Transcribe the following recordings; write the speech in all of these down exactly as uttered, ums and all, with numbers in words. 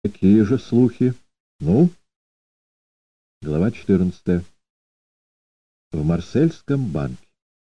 Какие же слухи? Ну? Глава четырнадцатая. В Марсельском банке.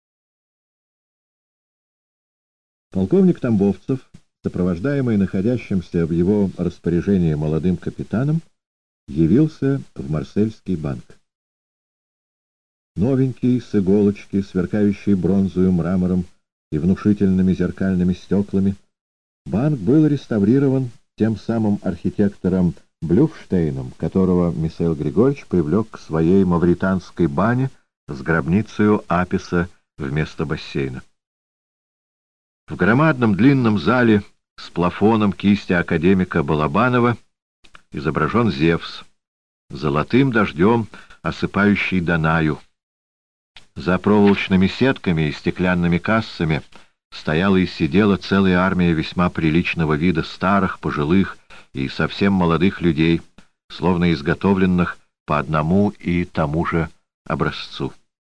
Полковник Тамбовцев, сопровождаемый находящимся в его распоряжении молодым капитаном, явился в Марсельский банк. Новенький, с иголочки, сверкающий бронзовым мрамором и внушительными зеркальными стеклами, банк был реставрирован тем самым архитектором Блюфштейном, которого Михаил Григорьевич привлек к своей мавританской бане с гробницею Аписа вместо бассейна. В громадном длинном зале с плафоном кисти академика Балабанова изображен Зевс, золотым дождем осыпающий Данаю. За проволочными сетками и стеклянными кассами стояла и сидела целая армия весьма приличного вида старых, пожилых и совсем молодых людей, словно изготовленных по одному и тому же образцу.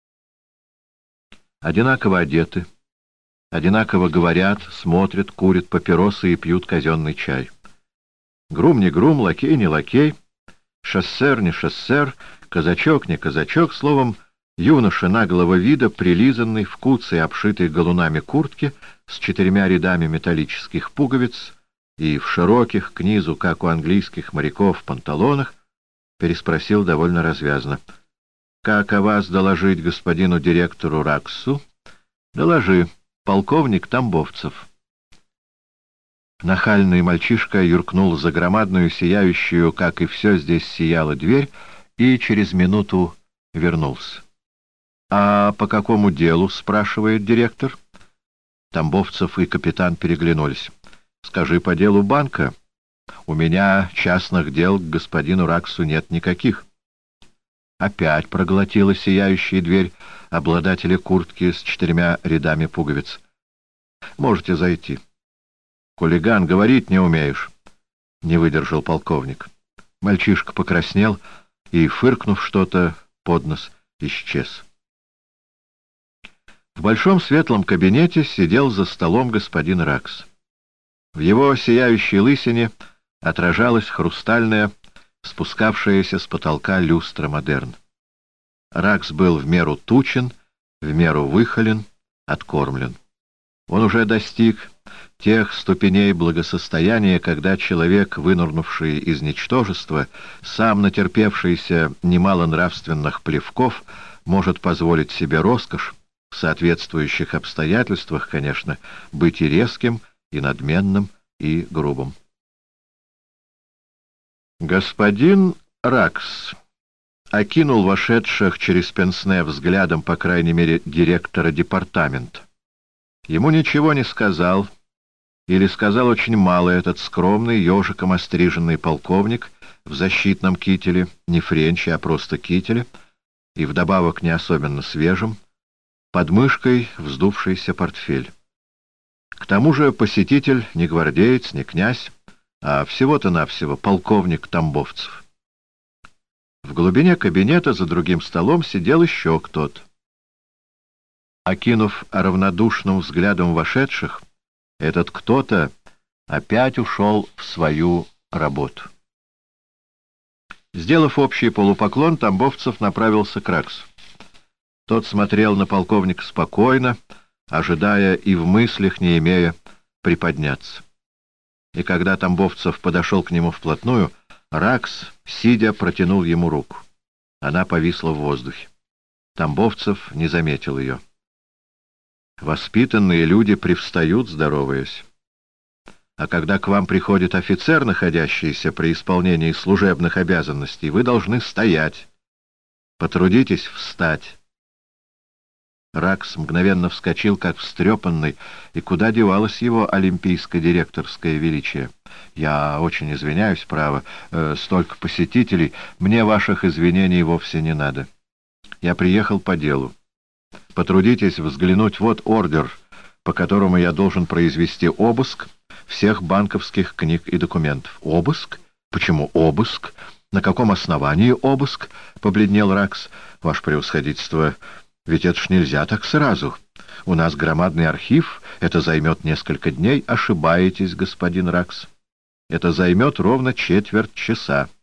Одинаково одеты, одинаково говорят, смотрят, курят папиросы и пьют казенный чай. Грум не грум, лакей не лакей, шоссер не шоссер, казачок не казачок, словом, юноша наглого вида, прилизанный, в куце, обшитой галунами куртки, с четырьмя рядами металлических пуговиц и в широких, к низу, как у английских моряков, панталонах, переспросил довольно развязно. — Как о вас доложить господину директору Раксу? — Доложи, полковник Тамбовцев. Нахальный мальчишка юркнул за громадную, сияющую, как и все здесь сияла, дверь и через минуту вернулся. — А по какому делу? — спрашивает директор. Тамбовцев и капитан переглянулись. — Скажи, по делу банка. У меня частных дел к господину Раксу нет никаких. Опять проглотила сияющая дверь обладателя куртки с четырьмя рядами пуговиц. — Можете зайти. — Хулиган, говорить не умеешь, — не выдержал полковник. Мальчишка покраснел и, фыркнув что-то под нос, исчез. В большом светлом кабинете сидел за столом господин Ракс. В его сияющей лысине отражалась хрустальная, спускавшаяся с потолка люстра модерн. Ракс был в меру тучен, в меру выхолен, откормлен. Он уже достиг тех ступеней благосостояния, когда человек, вынырнувший из ничтожества, сам натерпевшийся немало нравственных плевков, может позволить себе роскошь, в соответствующих обстоятельствах, конечно, быть и резким, и надменным, и грубым. Господин Ракс окинул вошедших через пенсне взглядом, по крайней мере, директора департамента. Ему ничего не сказал, или сказал очень мало этот скромный, ежиком остриженный полковник в защитном кителе, не френче, а просто кителе, и вдобавок не особенно свежим, под мышкой вздувшийся портфель. К тому же посетитель не гвардеец, не князь, а всего-то навсего полковник Тамбовцев. В глубине кабинета за другим столом сидел еще кто-то. Окинув равнодушным взглядом вошедших, этот кто-то опять ушел в свою работу. Сделав общий полупоклон, Тамбовцев направился к Раксу. Тот смотрел на полковника спокойно, ожидая и в мыслях не имея приподняться. И когда Тамбовцев подошел к нему вплотную, Ракс, сидя, протянул ему руку. Она повисла в воздухе. Тамбовцев не заметил ее. Воспитанные люди привстают, здороваясь. А когда к вам приходит офицер, находящийся при исполнении служебных обязанностей, вы должны стоять. Потрудитесь встать. Ракс мгновенно вскочил, как встрепанный, и куда девалось его олимпийское директорское величие. «Я очень извиняюсь, право, э, столько посетителей, мне ваших извинений вовсе не надо. Я приехал по делу. Потрудитесь взглянуть, вот ордер, по которому я должен произвести обыск всех банковских книг и документов». «Обыск? Почему обыск? На каком основании обыск?» — побледнел Ракс. «Ваше превосходительство, ведь это ж нельзя так сразу. У нас громадный архив, это займет несколько дней. Ошибаетесь, господин Ракс. Это займет ровно четверть часа.